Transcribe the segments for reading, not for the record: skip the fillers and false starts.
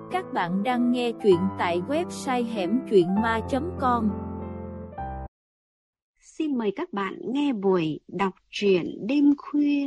Các bạn đang nghe truyện tại website hẻmtruyện.ma.com. Xin mời các bạn nghe buổi đọc truyện đêm khuya.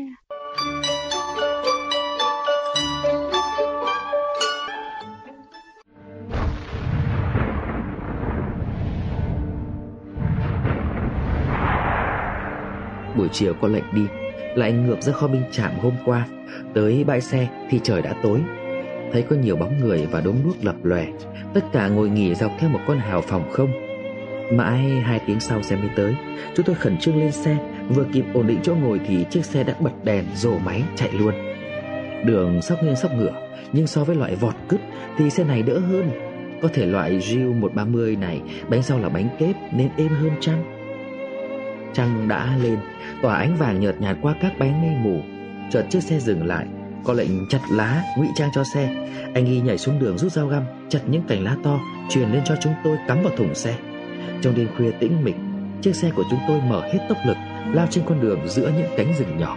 Buổi chiều có lệnh đi, lại ngược ra kho binh trạm hôm qua. Tới bãi xe thì trời đã tối. Thấy có nhiều bóng người và đốm đuốc lập lòe. Tất cả ngồi nghỉ dọc theo một con hào phòng không. Mãi 2 tiếng sau xe mới tới. Chúng tôi khẩn trương lên xe. Vừa kịp ổn định chỗ ngồi thì chiếc xe đã bật đèn rồ máy chạy luôn. Đường sóc nghiêng sóc ngửa, nhưng so với loại vọt cứt thì xe này đỡ hơn. Có thể loại Jew 130 này bánh sau là bánh kép nên êm hơn chăng. Trăng đã lên, tỏa ánh vàng nhợt nhạt qua các bánh mây mù. Chợt chiếc xe dừng lại, có lệnh chặt lá ngụy trang cho xe. Anh Y nhảy xuống đường rút dao găm, chặt những cành lá to truyền lên cho chúng tôi cắm vào thùng xe. Trong đêm khuya tĩnh mịch, chiếc xe của chúng tôi mở hết tốc lực, lao trên con đường giữa những cánh rừng nhỏ.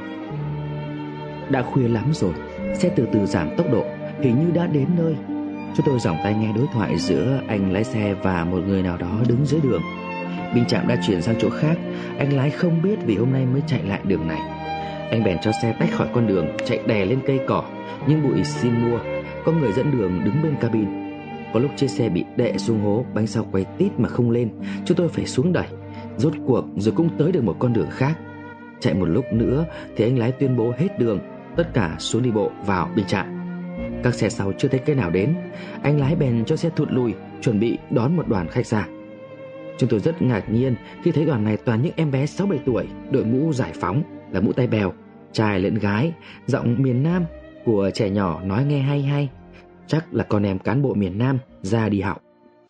Đã khuya lắm rồi, xe từ từ giảm tốc độ, hình như đã đến nơi. Chúng tôi giỏng tai nghe đối thoại giữa anh lái xe và một người nào đó đứng dưới đường. Binh trạm đã chuyển sang chỗ khác. Anh lái không biết vì hôm nay mới chạy lại đường này. Anh bèn cho xe tách khỏi con đường, chạy đè lên cây cỏ, những bụi xin mua. Có người dẫn đường đứng bên cabin. Có lúc chiếc xe bị đè xuống hố, bánh sau quay tít mà không lên. Chúng tôi phải xuống đẩy. Rốt cuộc rồi cũng tới được một con đường khác. Chạy một lúc nữa thì anh lái tuyên bố hết đường, tất cả xuống đi bộ vào binh trạm. Các xe sau chưa thấy cái nào đến. Anh lái bèn cho xe thụt lùi, chuẩn bị đón một đoàn khách ra. Chúng tôi rất ngạc nhiên khi thấy đoàn này toàn những em bé 6-7 tuổi, đội mũ giải phóng là mũ tai bèo, trai lẫn gái, giọng miền Nam của trẻ nhỏ nói nghe hay hay. Chắc là con em cán bộ miền Nam ra đi học.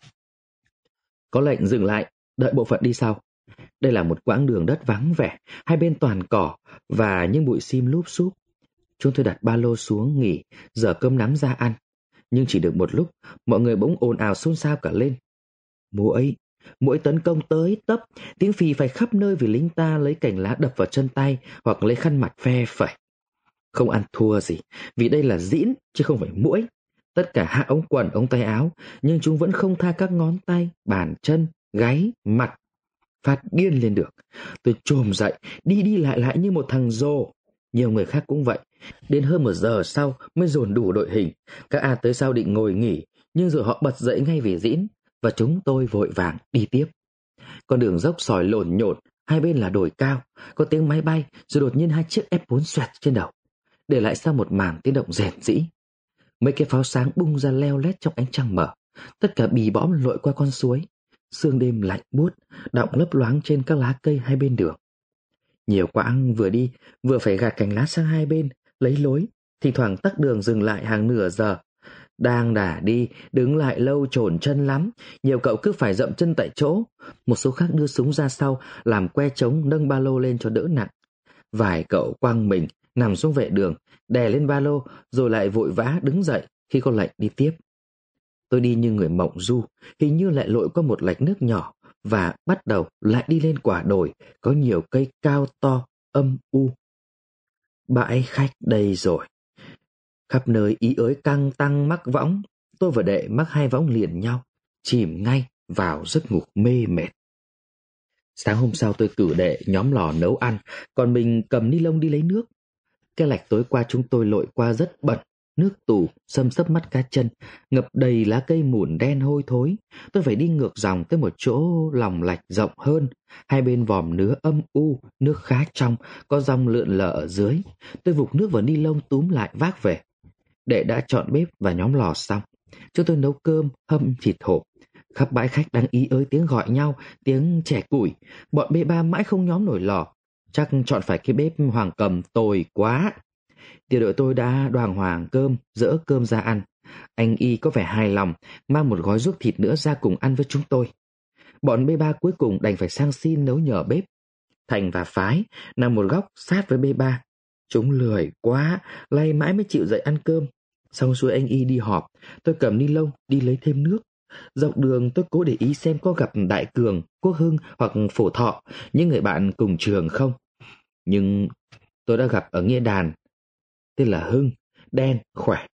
Có lệnh dừng lại, đợi bộ phận đi sau. Đây là một quãng đường đất vắng vẻ, hai bên toàn cỏ và những bụi sim lúp xúp. Chúng tôi đặt ba lô xuống nghỉ, dở cơm nắm ra ăn. Nhưng chỉ được một lúc, mọi người bỗng ồn ào xôn xao cả lên. Muỗi tấn công tới tấp, tiếng phì phạch khắp nơi vì lính ta lấy cành lá đập vào chân tay hoặc lấy khăn mặt phe phẩy. Không ăn thua gì, vì đây là dĩn chứ không phải muỗi. Tất cả hạ ống quần, ống tay áo, nhưng chúng vẫn không tha các ngón tay, bàn chân, gáy, mặt. Phát điên lên được. Tôi chồm dậy, đi lại như một thằng rồ. Nhiều người khác cũng vậy. Đến hơn 1 giờ sau mới dồn đủ đội hình. Các A tới sau định ngồi nghỉ, nhưng rồi họ bật dậy ngay vì dĩn. Và chúng tôi vội vàng đi tiếp. Con đường dốc sỏi lộn nhộn, hai bên là đồi cao, có tiếng máy bay, rồi đột nhiên 2 chiếc F4 xoẹt trên đầu, để lại sau một màn tiếng động rền rĩ. Mấy cái pháo sáng bung ra leo lét trong ánh trăng mở. Tất cả bì bõm lội qua con suối. Sương đêm lạnh buốt đọng lấp loáng trên các lá cây hai bên đường. Nhiều quãng vừa đi vừa phải gạt cành lá sang hai bên lấy lối, thì thoảng tắc đường dừng lại hàng nửa giờ. Đang đà đi, đứng lại lâu chổn chân lắm. Nhiều cậu cứ phải dậm chân tại chỗ. Một số khác đưa súng ra sau, làm que trống nâng ba lô lên cho đỡ nặng. Vài cậu quăng mình, nằm xuống vệ đường, đè lên ba lô, rồi lại vội vã đứng dậy khi có lệnh đi tiếp. Tôi đi như người mộng du, hình như lại lội qua một lạch nước nhỏ, và bắt đầu lại đi lên quả đồi, có nhiều cây cao to, âm u. Bãi khách đây rồi. Khắp nơi ý ới căng tăng mắc võng. Tôi và Đệ mắc 2 võng liền nhau, chìm ngay vào giấc ngủ mê mệt. Sáng hôm sau tôi cử Đệ nhóm lò nấu ăn, còn mình cầm ni lông đi lấy nước. Cái lạch tối qua chúng tôi lội qua rất bẩn, nước tù xâm xấp mắt cá chân, ngập đầy lá cây mùn đen hôi thối. Tôi phải đi ngược dòng tới một chỗ lòng lạch rộng hơn, hai bên vòm nứa âm u, nước khá trong, có dòng lượn lờ ở dưới. Tôi vục nước vào ni lông túm lại vác về. Đệ đã chọn bếp và nhóm lò xong. Chúng tôi nấu cơm, hâm thịt hộp. Khắp bãi khách đang ý ới tiếng gọi nhau, tiếng chẻ củi. Bọn B3 mãi không nhóm nổi lò. Chắc chọn phải cái bếp Hoàng Cầm tồi quá. Tiểu đội tôi đã đoàn hoàng cơm, dỡ cơm ra ăn. Anh Y có vẻ hài lòng, mang một gói ruốc thịt nữa ra cùng ăn với chúng tôi. Bọn B3 cuối cùng đành phải sang xin nấu nhờ bếp. Thành và Phái nằm một góc sát với B3. Chúng lười quá, lay mãi mới chịu dậy ăn cơm. Xong xuôi anh Y đi họp, tôi cầm ni lông đi lấy thêm nước. Dọc đường tôi cố để ý xem có gặp Đại Cường, Quốc Hưng hoặc Phổ Thọ, những người bạn cùng trường không. Nhưng tôi đã gặp ở Nghĩa Đàn. Tên là Hưng, đen, khỏe,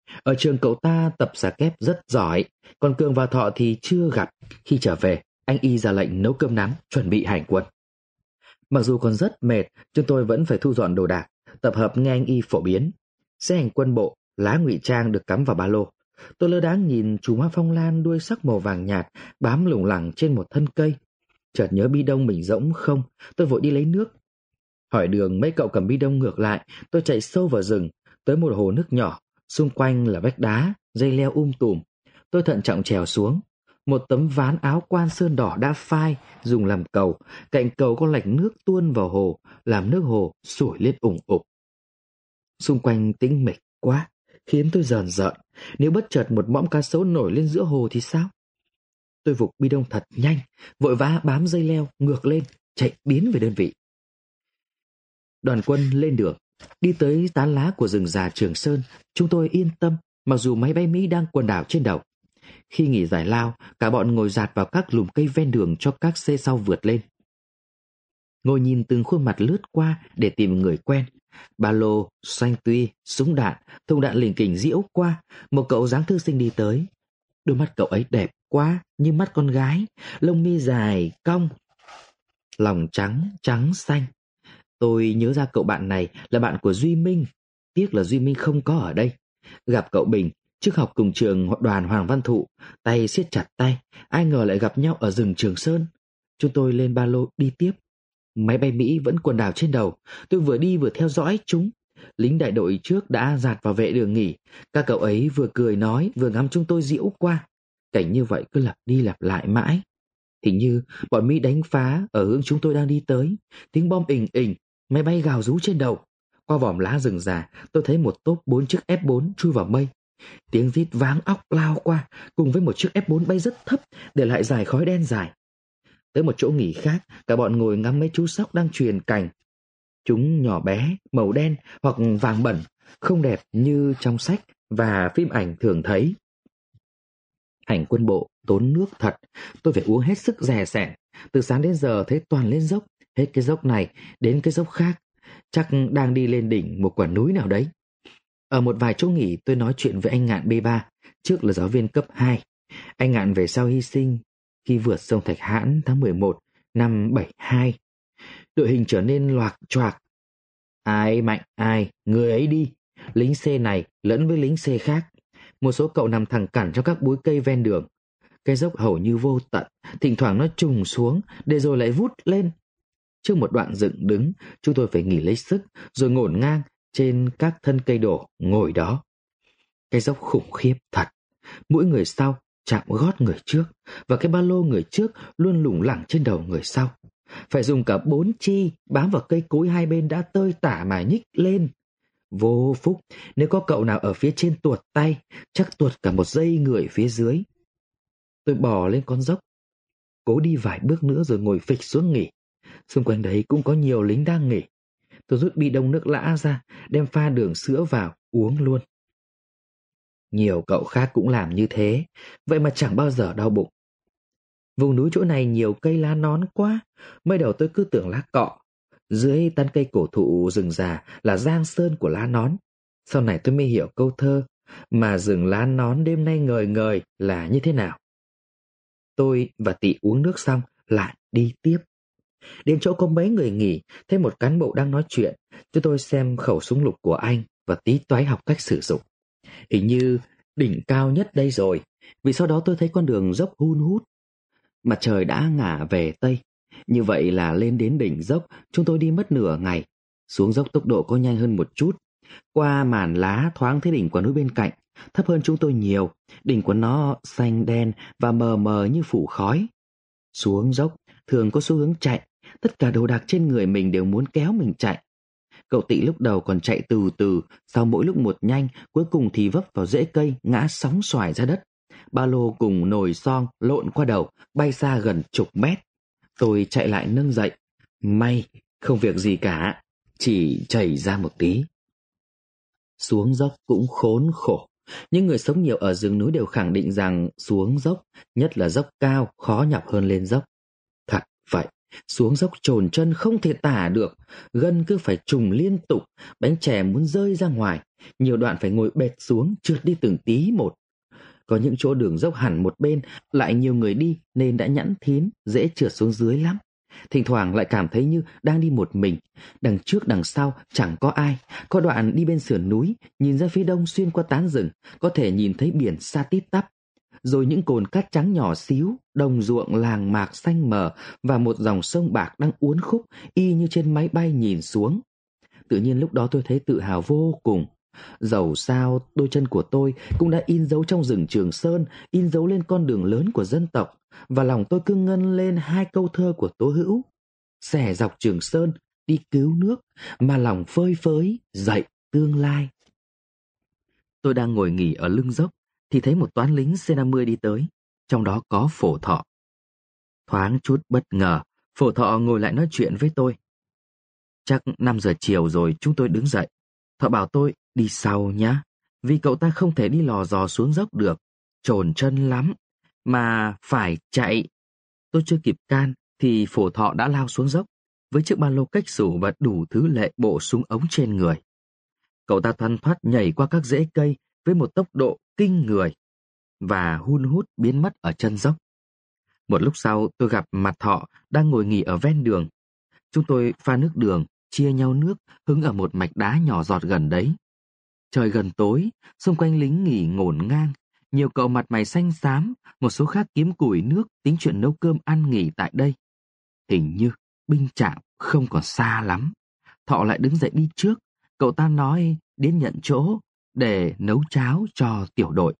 Ở trường cậu ta tập xà kép rất giỏi, còn Cường và Thọ thì chưa gặp. Khi trở về, anh y ra lệnh nấu cơm nắm, chuẩn bị hành quân. Mặc dù còn rất mệt, chúng tôi vẫn phải thu dọn đồ đạc, tập hợp nghe anh y phổ biến. Xe hành quân bộ, lá ngụy trang được cắm vào ba lô. Tôi lơ đãng nhìn chùm hoa phong lan đuôi sắc màu vàng nhạt bám lủng lẳng trên một thân cây. Chợt nhớ bi đông mình rỗng không, tôi vội đi lấy nước. Hỏi đường mấy cậu cầm bi đông ngược lại, tôi chạy sâu vào rừng, tới một hồ nước nhỏ, xung quanh là vách đá, dây leo tùm. Tôi thận trọng trèo xuống. Một tấm ván áo quan sơn đỏ đã phai, dùng làm cầu, cạnh cầu có lạch nước tuôn vào hồ, làm nước hồ sủi lên ủng ục. Xung quanh tĩnh mịch quá, khiến tôi rờn rợn. Nếu bất chợt một mõm cá sấu nổi lên giữa hồ thì sao? Tôi vụt bi đông thật nhanh, vội vã bám dây leo ngược lên, chạy biến về đơn vị. Đoàn quân lên đường, đi tới tán lá của rừng già Trường Sơn. Chúng tôi yên tâm, mặc dù máy bay Mỹ đang quần đảo trên đầu. Khi nghỉ giải lao, cả bọn ngồi dạt vào các lùm cây ven đường cho các xe sau vượt lên. Ngồi nhìn từng khuôn mặt lướt qua để tìm người quen. Ba lô, xanh tuy, súng đạn, thùng đạn lỉnh kỉnh diễu qua. Một cậu dáng thư sinh đi tới. Đôi mắt cậu ấy đẹp quá, như mắt con gái, lông mi dài, cong, lòng trắng, trắng xanh. Tôi nhớ ra cậu bạn này là bạn của Duy Minh. Tiếc là Duy Minh không có ở đây. Gặp cậu Bình, trước học cùng trường đoàn Hoàng Văn Thụ, tay siết chặt tay, ai ngờ lại gặp nhau ở rừng Trường Sơn. Chúng tôi lên ba lô đi tiếp. Máy bay Mỹ vẫn quần đảo trên đầu, tôi vừa đi vừa theo dõi chúng. Lính đại đội trước đã dạt vào vệ đường nghỉ, các cậu ấy vừa cười nói vừa ngắm chúng tôi diễu qua. Cảnh như vậy cứ lặp đi lặp lại mãi. Hình như bọn Mỹ đánh phá ở hướng chúng tôi đang đi tới, tiếng bom ình ình, máy bay gào rú trên đầu. Qua vòm lá rừng già, tôi thấy một tốp 4 chiếc F4 chui vào mây. Tiếng rít váng óc lao qua, cùng với một chiếc F4 bay rất thấp, để lại dải khói đen dài. Tới một chỗ nghỉ khác, cả bọn ngồi ngắm mấy chú sóc đang chuyền cành. Chúng nhỏ bé, màu đen hoặc vàng bẩn, không đẹp như trong sách và phim ảnh thường thấy. Hành quân bộ tốn nước thật, tôi phải uống hết sức rè sẻn. Từ sáng đến giờ thấy toàn lên dốc, hết cái dốc này đến cái dốc khác. Chắc đang đi lên đỉnh một quả núi nào đấy. Ở một vài chỗ nghỉ tôi nói chuyện với anh Ngạn B3, trước là giáo viên cấp 2. Anh Ngạn về sau hy sinh khi vượt sông Thạch Hãn tháng 11 năm 72. Đội hình trở nên loạc choạc. Ai mạnh ai, người ấy đi. Lính C này lẫn với lính C khác. Một số cậu nằm thẳng cẳng trong các bụi cây ven đường. Cái dốc hầu như vô tận, thỉnh thoảng nó trùng xuống để rồi lại vút lên. Trước một đoạn dựng đứng, chúng tôi phải nghỉ lấy sức, rồi ngổn ngang trên các thân cây đổ ngồi đó. Cái dốc khủng khiếp thật. Mỗi người sau chạm gót người trước, và cái ba lô người trước luôn lủng lẳng trên đầu người sau. Phải dùng cả 4 chi bám vào cây cối hai bên đã tơi tả mà nhích lên. Vô phúc, nếu có cậu nào ở phía trên tuột tay, chắc tuột cả một dây người phía dưới. Tôi bò lên con dốc, cố đi vài bước nữa rồi ngồi phịch xuống nghỉ. Xung quanh đấy cũng có nhiều lính đang nghỉ. Tôi rút bi đông nước lã ra, đem pha đường sữa vào, uống luôn. Nhiều cậu khác cũng làm như thế, vậy mà chẳng bao giờ đau bụng. Vùng núi chỗ này nhiều cây lá nón quá, mới đầu tôi cứ tưởng lá cọ. Dưới tán cây cổ thụ rừng già là giang sơn của lá nón. Sau này tôi mới hiểu câu thơ mà rừng lá nón đêm nay ngời ngời là như thế nào. Tôi và Tị uống nước xong lại đi tiếp. Đến chỗ có mấy người nghỉ, thấy một cán bộ đang nói chuyện. Chúng tôi xem khẩu súng lục của anh và tí toái học cách sử dụng. Hình như đỉnh cao nhất đây rồi, vì sau đó tôi thấy con đường dốc hun hút. Mặt trời đã ngả về Tây. Như vậy là lên đến đỉnh dốc, chúng tôi đi mất nửa ngày. Xuống dốc tốc độ có nhanh hơn một chút. Qua màn lá thoáng thấy đỉnh quả núi bên cạnh, thấp hơn chúng tôi nhiều. Đỉnh của nó xanh đen và mờ mờ như phủ khói. Xuống dốc thường có xu hướng chạy, tất cả đồ đạc trên người mình đều muốn kéo mình chạy. Cậu Tị lúc đầu còn chạy từ từ, sau mỗi lúc một nhanh, cuối cùng thì vấp vào rễ cây, ngã sóng xoài ra đất. Ba lô cùng nồi son lộn qua đầu, bay xa gần chục mét. Tôi chạy lại nâng dậy. May, không việc gì cả, chỉ chảy ra một tí. Xuống dốc cũng khốn khổ. Những người sống nhiều ở rừng núi đều khẳng định rằng xuống dốc, nhất là dốc cao, khó nhọc hơn lên dốc. Thật vậy, Xuống dốc chồn chân không thể tả được, gân cứ phải trùng liên tục, bánh chè muốn rơi ra ngoài, nhiều đoạn phải ngồi bệt xuống trượt đi từng tí một. Có những chỗ đường dốc hẳn một bên, lại nhiều người đi nên đã nhẵn thín, dễ trượt xuống dưới lắm. Thỉnh thoảng lại cảm thấy như đang đi một mình, đằng trước đằng sau chẳng có ai. Có đoạn đi bên sườn núi, nhìn ra phía đông xuyên qua tán rừng, có thể nhìn thấy biển xa tít tắp. Rồi những cồn cát trắng nhỏ xíu, đồng ruộng làng mạc xanh mờ và một dòng sông bạc đang uốn khúc y như trên máy bay nhìn xuống. Tự nhiên lúc đó tôi thấy tự hào vô cùng. Dẫu sao đôi chân của tôi cũng đã in dấu trong rừng Trường Sơn, in dấu lên con đường lớn của dân tộc, và lòng tôi cứ ngân lên hai câu thơ của Tố Hữu: xẻ dọc Trường Sơn đi cứu nước, mà lòng phơi phới dậy tương lai. Tôi đang ngồi nghỉ ở lưng dốc thì thấy một toán lính C-50 đi tới, trong đó có Phổ Thọ. Thoáng chút bất ngờ, Phổ Thọ ngồi lại nói chuyện với tôi. Chắc 5 giờ chiều rồi chúng tôi đứng dậy. Thọ bảo tôi đi sau nhá, vì cậu ta không thể đi lò dò xuống dốc được, chồn chân lắm, mà phải chạy. Tôi chưa kịp can thì Phổ Thọ đã lao xuống dốc, với chiếc ba lô cách xù và đủ thứ lệ bộ súng ống trên người. Cậu ta thoăn thoắt nhảy qua các rễ cây với một tốc độ kinh người, và hun hút biến mất ở chân dốc. Một lúc sau tôi gặp mặt Thọ đang ngồi nghỉ ở ven đường. Chúng tôi pha nước đường, chia nhau nước, hứng ở một mạch đá nhỏ giọt gần đấy. Trời gần tối, xung quanh lính nghỉ ngổn ngang, nhiều cậu mặt mày xanh xám, một số khác kiếm củi nước, tính chuyện nấu cơm ăn nghỉ tại đây. Hình như binh trạm không còn xa lắm. Thọ lại đứng dậy đi trước, cậu ta nói đến nhận chỗ để nấu cháo cho tiểu đội.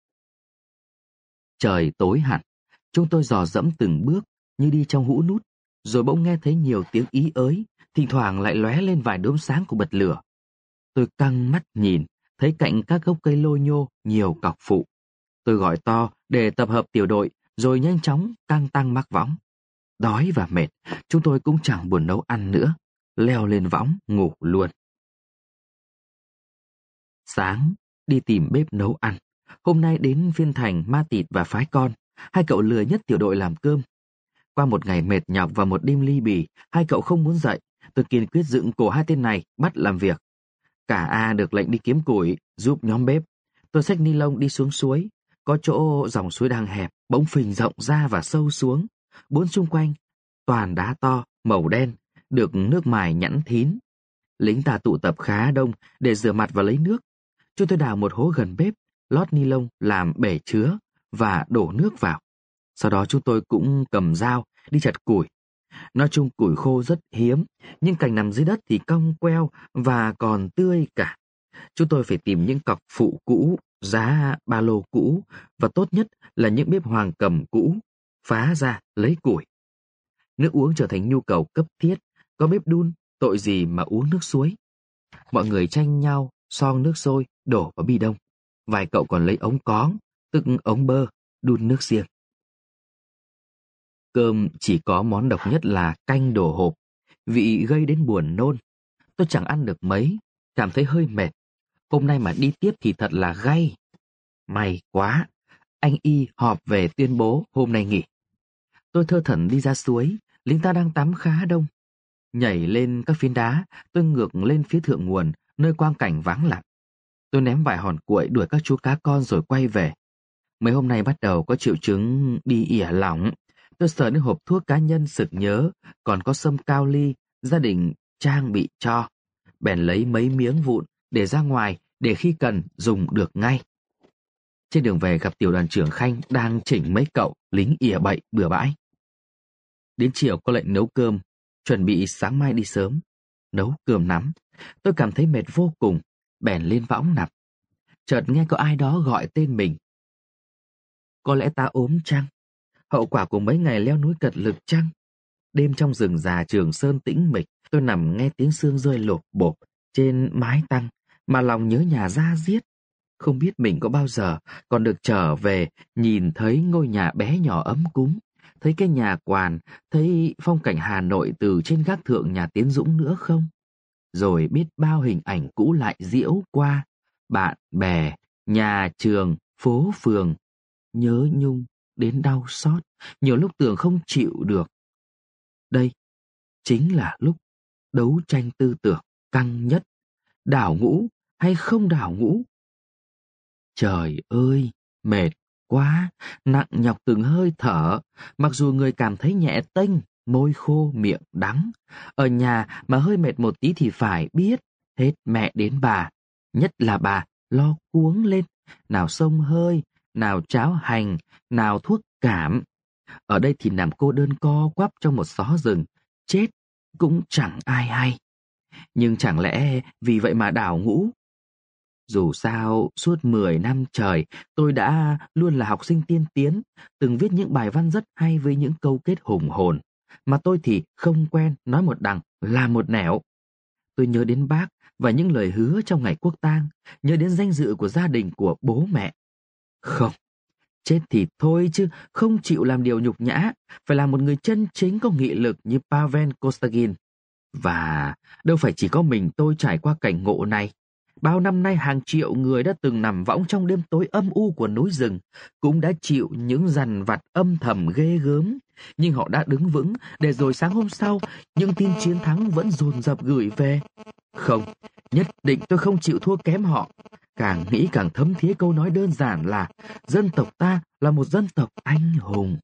Trời tối hẳn, chúng tôi dò dẫm từng bước như đi trong hũ nút, rồi bỗng nghe thấy nhiều tiếng ý ới, thỉnh thoảng lại lóe lên vài đốm sáng của bật lửa. Tôi căng mắt nhìn, thấy cạnh các gốc cây lô nhô nhiều cọc phụ. Tôi gọi to để tập hợp tiểu đội, rồi nhanh chóng căng tăng mắc võng. Đói và mệt, chúng tôi cũng chẳng buồn nấu ăn nữa, leo lên võng ngủ luôn. Sáng, đi tìm bếp nấu ăn. Hôm nay đến Phiên Thành, Ma Tịt và Phái Con, hai cậu lười nhất tiểu đội làm cơm. Qua một ngày mệt nhọc và một đêm ly bì, hai cậu không muốn dậy. Tôi kiên quyết dựng cổ hai tên này bắt làm việc. Cả A được lệnh đi kiếm củi, giúp nhóm bếp. Tôi xách ni lông đi xuống suối. Có chỗ dòng suối đang hẹp, bỗng phình rộng ra và sâu xuống. Bốn xung quanh, toàn đá to, màu đen, được nước mài nhẵn thín. Lính ta tụ tập khá đông để rửa mặt và lấy nước. Chúng tôi đào một hố gần bếp, lót ni lông làm bể chứa và đổ nước vào. Sau đó chúng tôi cũng cầm dao đi chặt củi. Nói chung củi khô rất hiếm, nhưng cành nằm dưới đất thì cong queo và còn tươi cả. Chúng tôi phải tìm những cọc phụ cũ, giá ba lô cũ, và tốt nhất là những bếp hoàng cầm cũ, phá ra lấy củi. Nước uống trở thành nhu cầu cấp thiết, có bếp đun, tội gì mà uống nước suối. Mọi người tranh nhau xoong nước sôi đổ vào bi đông. Vài cậu còn lấy ống cóng, tức ống bơ, đun nước riêng. Cơm chỉ có món độc nhất là canh đổ hộp, vị gây đến buồn nôn. Tôi chẳng ăn được mấy, cảm thấy hơi mệt. Hôm nay mà đi tiếp thì thật là gay. May quá, anh Y họp về tuyên bố hôm nay nghỉ. Tôi thơ thẩn đi ra suối, lính ta đang tắm khá đông. Nhảy lên các phiến đá, tôi ngược lên phía thượng nguồn, nơi quang cảnh vắng lặng. Tôi ném vài hòn cuội đuổi các chú cá con rồi quay về. Mấy hôm nay bắt đầu có triệu chứng đi ỉa lỏng. Tôi sờ đến hộp thuốc cá nhân sực nhớ, còn có sâm cao ly, gia đình trang bị cho. Bèn lấy mấy miếng vụn để ra ngoài, để khi cần dùng được ngay. Trên đường về gặp tiểu đoàn trưởng Khanh đang chỉnh mấy cậu lính ỉa bậy bừa bãi. Đến chiều có lệnh nấu cơm, chuẩn bị sáng mai đi sớm. Nấu cơm nắm, tôi cảm thấy mệt vô cùng, bèn lên võng nằm. Chợt nghe có ai đó gọi tên mình. Có lẽ ta ốm chăng? Hậu quả của mấy ngày leo núi cật lực chăng? Đêm trong rừng già Trường Sơn tĩnh mịch, tôi nằm nghe tiếng sương rơi lộp bộp trên mái tăng, mà lòng nhớ nhà ra diết. Không biết mình có bao giờ còn được trở về nhìn thấy ngôi nhà bé nhỏ ấm cúng, thấy cái nhà quàn, thấy phong cảnh Hà Nội từ trên gác thượng nhà Tiến Dũng nữa không? Rồi biết bao hình ảnh cũ lại diễu qua, bạn bè, nhà trường, phố phường. Nhớ nhung đến đau xót, nhiều lúc tưởng không chịu được. Đây chính là lúc đấu tranh tư tưởng căng nhất. Đảo ngũ hay không đảo ngũ? Trời ơi, mệt quá, nặng nhọc từng hơi thở. Mặc dù người cảm thấy nhẹ tênh, môi khô miệng đắng. Ở nhà mà hơi mệt một tí thì phải biết, hết mẹ đến bà. Nhất là bà lo cuống lên, nào xông hơi, nào cháo hành, nào thuốc cảm. Ở đây thì nằm cô đơn co quắp trong một xó rừng, chết cũng chẳng ai hay. Nhưng chẳng lẽ vì vậy mà đảo ngũ? Dù sao, suốt 10 năm trời, tôi đã luôn là học sinh tiên tiến, từng viết những bài văn rất hay với những câu kết hùng hồn. Mà tôi thì không quen nói một đằng, làm một nẻo. Tôi nhớ đến bác và những lời hứa trong ngày quốc tang, nhớ đến danh dự của gia đình của bố mẹ. Không, chết thì thôi chứ không chịu làm điều nhục nhã, phải là một người chân chính có nghị lực như Pavel Kostagin. Và đâu phải chỉ có mình tôi trải qua cảnh ngộ này. Bao năm nay hàng triệu người đã từng nằm võng trong đêm tối âm u của núi rừng, cũng đã chịu những dằn vặt âm thầm ghê gớm. Nhưng họ đã đứng vững để rồi sáng hôm sau, những tin chiến thắng vẫn dồn dập gửi về. Không, nhất định tôi không chịu thua kém họ. Càng nghĩ càng thấm thía câu nói đơn giản là dân tộc ta là một dân tộc anh hùng.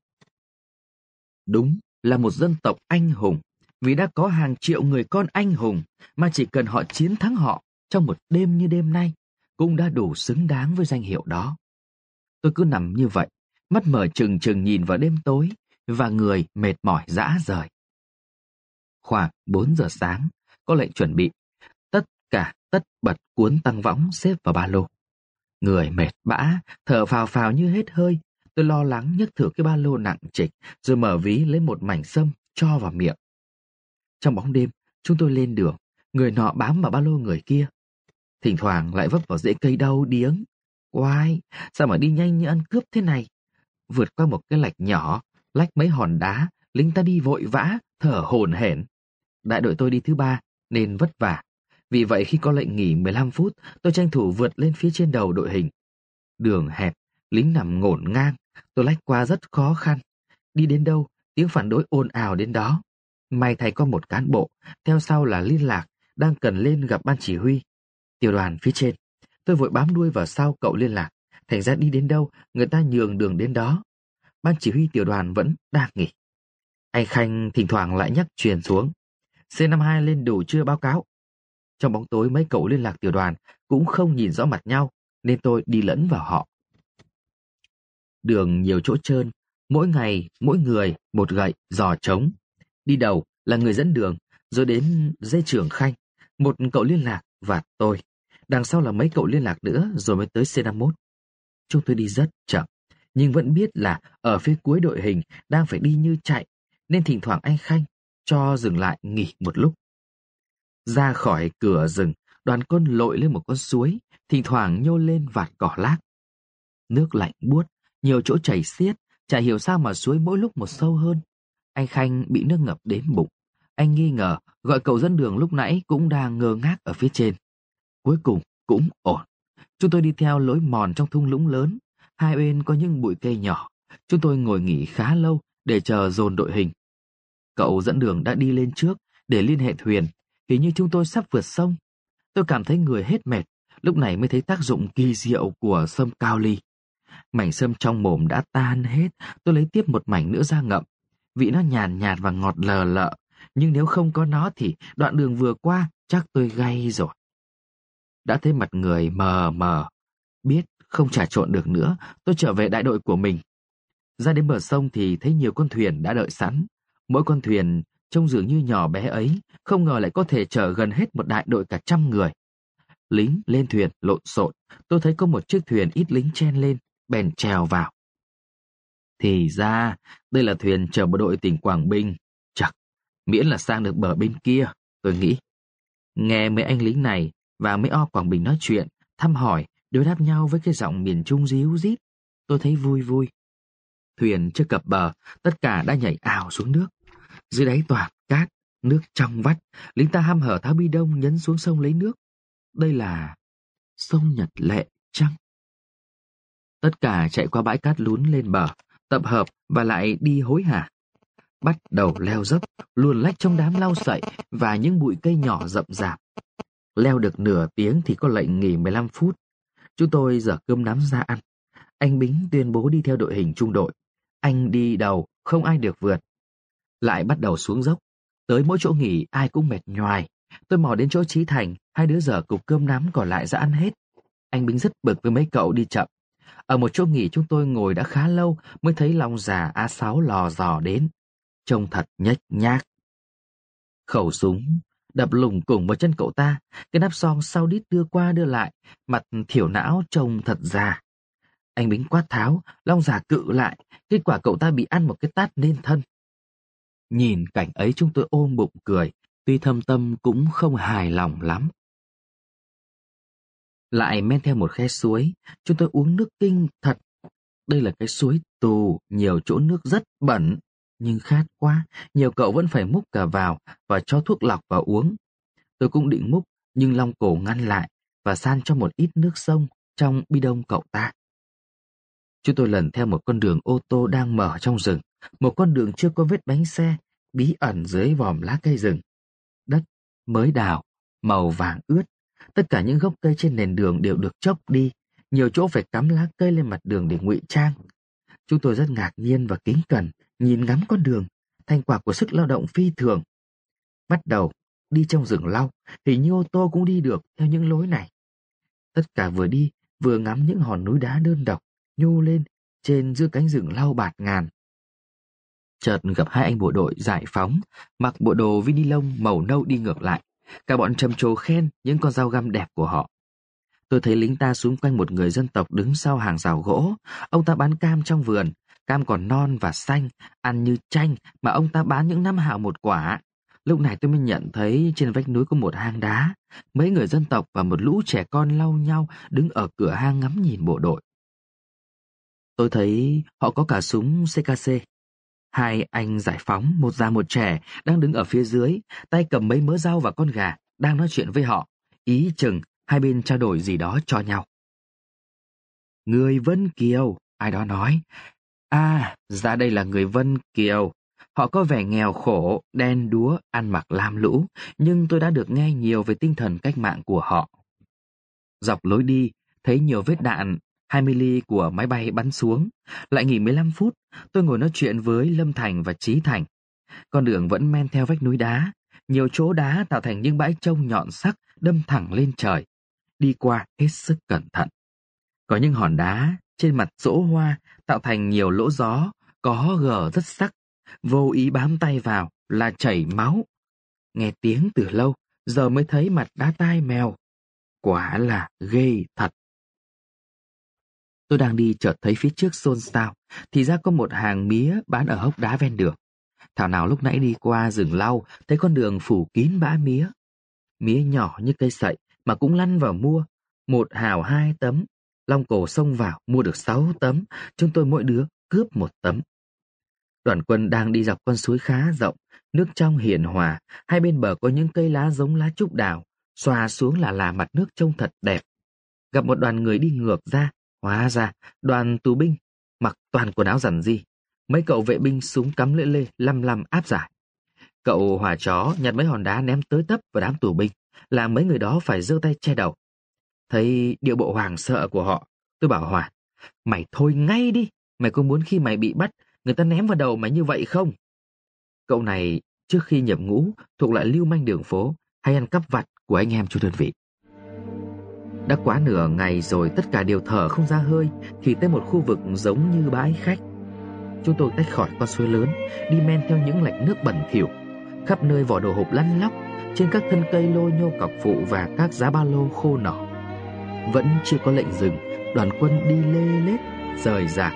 Đúng là một dân tộc anh hùng, vì đã có hàng triệu người con anh hùng mà chỉ cần họ chiến thắng họ trong một đêm như đêm nay cũng đã đủ xứng đáng với danh hiệu đó. Tôi cứ nằm như vậy, mắt mở trừng trừng nhìn vào đêm tối và người mệt mỏi rã rời. Khoảng 4 giờ sáng, có lệnh chuẩn bị. Tất bật cuốn tăng võng xếp vào ba lô. Người mệt bã, thở phào phào như hết hơi. Tôi lo lắng nhấc thử cái ba lô nặng trịch, rồi mở ví lấy một mảnh sâm cho vào miệng. Trong bóng đêm, chúng tôi lên đường, người nọ bám vào ba lô người kia. Thỉnh thoảng lại vấp vào rễ cây đau điếng. Oai, sao mà đi nhanh như ăn cướp thế này? Vượt qua một cái lạch nhỏ, lách mấy hòn đá, lính ta đi vội vã, thở hổn hển. Đại đội tôi đi thứ 3 nên vất vả. Vì vậy khi có lệnh nghỉ 15 phút, tôi tranh thủ vượt lên phía trên đầu đội hình. Đường hẹp, lính nằm ngổn ngang, tôi lách qua rất khó khăn. Đi đến đâu, tiếng phản đối ồn ào đến đó. May thay có một cán bộ, theo sau là liên lạc, đang cần lên gặp ban chỉ huy. Tiểu đoàn phía trên, tôi vội bám đuôi vào sau cậu liên lạc. Thành ra đi đến đâu, người ta nhường đường đến đó. Ban chỉ huy tiểu đoàn vẫn đang nghỉ. Anh Khanh thỉnh thoảng lại nhắc truyền xuống. C52 lên đủ chưa báo cáo? Trong bóng tối mấy cậu liên lạc tiểu đoàn cũng không nhìn rõ mặt nhau, nên tôi đi lẫn vào họ. Đường nhiều chỗ trơn, mỗi ngày, mỗi người một gậy, giò trống. Đi đầu là người dẫn đường, rồi đến dây trưởng Khanh, một cậu liên lạc và tôi. Đằng sau là mấy cậu liên lạc nữa rồi mới tới C51. Chúng tôi đi rất chậm, nhưng vẫn biết là ở phía cuối đội hình đang phải đi như chạy, nên thỉnh thoảng anh Khanh cho dừng lại nghỉ một lúc. Ra khỏi cửa rừng, đoàn quân lội lên một con suối, thỉnh thoảng nhô lên vạt cỏ lác. Nước lạnh buốt, nhiều chỗ chảy xiết, chả hiểu sao mà suối mỗi lúc một sâu hơn. Anh Khanh bị nước ngập đến bụng. Anh nghi ngờ, gọi cậu dẫn đường lúc nãy cũng đang ngơ ngác ở phía trên. Cuối cùng cũng ổn. Chúng tôi đi theo lối mòn trong thung lũng lớn. Hai bên có những bụi cây nhỏ. Chúng tôi ngồi nghỉ khá lâu để chờ dồn đội hình. Cậu dẫn đường đã đi lên trước để liên hệ thuyền. Hình như chúng tôi sắp vượt sông. Tôi cảm thấy người hết mệt. Lúc này mới thấy tác dụng kỳ diệu của sâm cao ly. Mảnh sâm trong mồm đã tan hết. Tôi lấy tiếp một mảnh nữa ra ngậm. Vị nó nhàn nhạt và ngọt lờ lợ. Nhưng nếu không có nó thì đoạn đường vừa qua chắc tôi gay rồi. Đã thấy mặt người mờ mờ. Biết không trà trộn được nữa, tôi trở về đại đội của mình. Ra đến bờ sông thì thấy nhiều con thuyền đã đợi sẵn. Mỗi con thuyền trông dường như nhỏ bé ấy, không ngờ lại có thể chở gần hết một đại đội cả 100 người. Lính lên thuyền lộn xộn, tôi thấy có một chiếc thuyền ít lính chen lên, bèn trèo vào. Thì ra, đây là thuyền chở bộ đội tỉnh Quảng Bình. Chắc, miễn là sang được bờ bên kia, tôi nghĩ. Nghe mấy anh lính này và mấy o Quảng Bình nói chuyện, thăm hỏi, đối đáp nhau với cái giọng miền Trung ríu rít. Tôi thấy vui vui. Thuyền chưa cập bờ, tất cả đã nhảy ào xuống nước. Dưới đáy toàn cát, nước trong vắt, lính ta hăm hở tháo bi đông nhấn xuống sông lấy nước. Đây là sông Nhật Lệ chăng? Tất cả chạy qua bãi cát lún lên bờ, tập hợp và lại đi hối hả. bắt đầu leo dốc, luồn lách trong đám lau sậy và những bụi cây nhỏ rậm rạp. Leo được nửa tiếng thì có lệnh nghỉ 15 phút. Chúng tôi dở cơm nắm ra ăn. Anh Bính tuyên bố đi theo đội hình trung đội. Anh đi đầu, không ai được vượt. Lại bắt đầu xuống dốc. Tới mỗi chỗ nghỉ ai cũng mệt nhoài. Tôi mò đến chỗ Chí Thành, hai đứa dở cục cơm nắm còn lại ra ăn hết. Anh Bính rất bực với mấy cậu đi chậm. Ở một chỗ nghỉ chúng tôi ngồi đã khá lâu mới thấy Long già A6 lò dò đến. Trông thật nhếch nhác. Khẩu súng đập lủng củng vào chân cậu ta, cái nắp son sau đít đưa qua đưa lại, mặt thiểu não trông thật già. Anh Bính quát tháo, Long già cự lại, kết quả cậu ta bị ăn một cái tát nên thân. Nhìn cảnh ấy chúng tôi ôm bụng cười, tuy thâm tâm cũng không hài lòng lắm. Lại men theo một khe suối, chúng tôi uống nước kinh thật. Đây là cái suối tù, nhiều chỗ nước rất bẩn, nhưng khát quá, nhiều cậu vẫn phải múc cả vào và cho thuốc lọc vào uống. Tôi cũng định múc, nhưng Long cổ ngăn lại và san cho một ít nước sông trong bi đông cậu ta. Chúng tôi lần theo một con đường ô tô đang mở trong rừng, một con đường chưa có vết bánh xe, bí ẩn dưới vòm lá cây rừng. Đất mới đào, màu vàng ướt, tất cả những gốc cây trên nền đường đều được chốc đi, nhiều chỗ phải cắm lá cây lên mặt đường để ngụy trang. Chúng tôi rất ngạc nhiên và kính cẩn nhìn ngắm con đường, thành quả của sức lao động phi thường. Bắt đầu đi trong rừng lau, hình như ô tô cũng đi được theo những lối này. Tất cả vừa đi vừa ngắm những hòn núi đá đơn độc nhô lên trên giữa cánh rừng lau bạt ngàn. Chợt gặp hai anh bộ đội giải phóng, mặc bộ đồ vi ni lông màu nâu đi ngược lại. Cả bọn trầm trồ khen những con dao găm đẹp của họ. Tôi thấy lính ta xung quanh một người dân tộc đứng sau hàng rào gỗ. Ông ta bán cam trong vườn, cam còn non và xanh, ăn như chanh mà ông ta bán những 5 hào một quả. Lúc này tôi mới nhận thấy trên vách núi có một hang đá. Mấy người dân tộc và một lũ trẻ con lau nhau đứng ở cửa hang ngắm nhìn bộ đội. Tôi thấy họ có cả súng CKC. Hai anh giải phóng, một già một trẻ, đang đứng ở phía dưới, tay cầm mấy mớ rau và con gà, đang nói chuyện với họ. Ý chừng hai bên trao đổi gì đó cho nhau. Người Vân Kiều, ai đó nói. À, ra đây là người Vân Kiều. Họ có vẻ nghèo khổ, đen đúa, ăn mặc lam lũ, nhưng tôi đã được nghe nhiều về tinh thần cách mạng của họ. Dọc lối đi, thấy nhiều vết đạn 20 ly của máy bay bắn xuống. Lại nghỉ 15 phút, tôi ngồi nói chuyện với Lâm Thành và Chí Thành. Con đường vẫn men theo vách núi đá, nhiều chỗ đá tạo thành những bãi trông nhọn sắc đâm thẳng lên trời. Đi qua hết sức cẩn thận. Có những hòn đá trên mặt rỗ hoa tạo thành nhiều lỗ gió, có gờ rất sắc. Vô ý bám tay vào là chảy máu. Nghe tiếng từ lâu, giờ mới thấy mặt đá tai mèo. Quả là ghê thật. Tôi đang đi chợt thấy phía trước xôn xao, thì ra có một hàng mía bán ở hốc đá ven đường. Thảo nào lúc nãy đi qua rừng lau, thấy con đường phủ kín bã mía. Mía nhỏ như cây sậy mà cũng lăn vào mua. 1 hào 2 tấm. Long cổ xông vào mua được 6 tấm, chúng tôi mỗi đứa cướp 1 tấm. Đoàn quân đang đi dọc con suối khá rộng, nước trong hiền hòa, hai bên bờ có những cây lá giống lá trúc đào, xòa xuống là mặt nước trông thật đẹp. Gặp một đoàn người đi ngược ra, hóa ra đoàn tù binh, mặc toàn quần áo rằn ri. Mấy cậu vệ binh súng cắm lưỡi lê lăm áp giải. Cậu hỏa chó nhặt mấy hòn đá ném tới tấp vào đám tù binh, làm mấy người đó phải giơ tay che đầu. Thấy điệu bộ hoảng sợ của họ, tôi bảo Hòa, mày thôi ngay đi, mày có muốn khi mày bị bắt, người ta ném vào đầu mày như vậy không? Cậu này trước khi nhập ngũ thuộc lại lưu manh đường phố, hay ăn cắp vặt của anh em trong đơn vị. Đã quá nửa ngày rồi tất cả đều thở không ra hơi thì tới một khu vực giống như bãi khách. Chúng tôi tách khỏi con suối lớn, đi men theo những lạch nước bẩn thỉu. Khắp nơi vỏ đồ hộp lăn lóc, trên các thân cây lô nhô cọc phụ và các giá ba lô khô nỏ. Vẫn chưa có lệnh dừng, đoàn quân đi lê lết, rời rạc.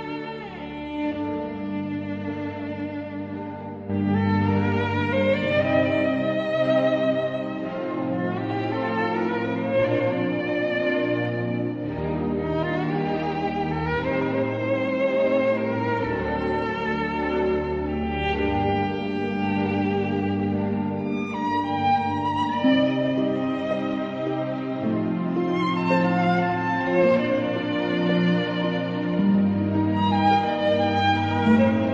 Thank you.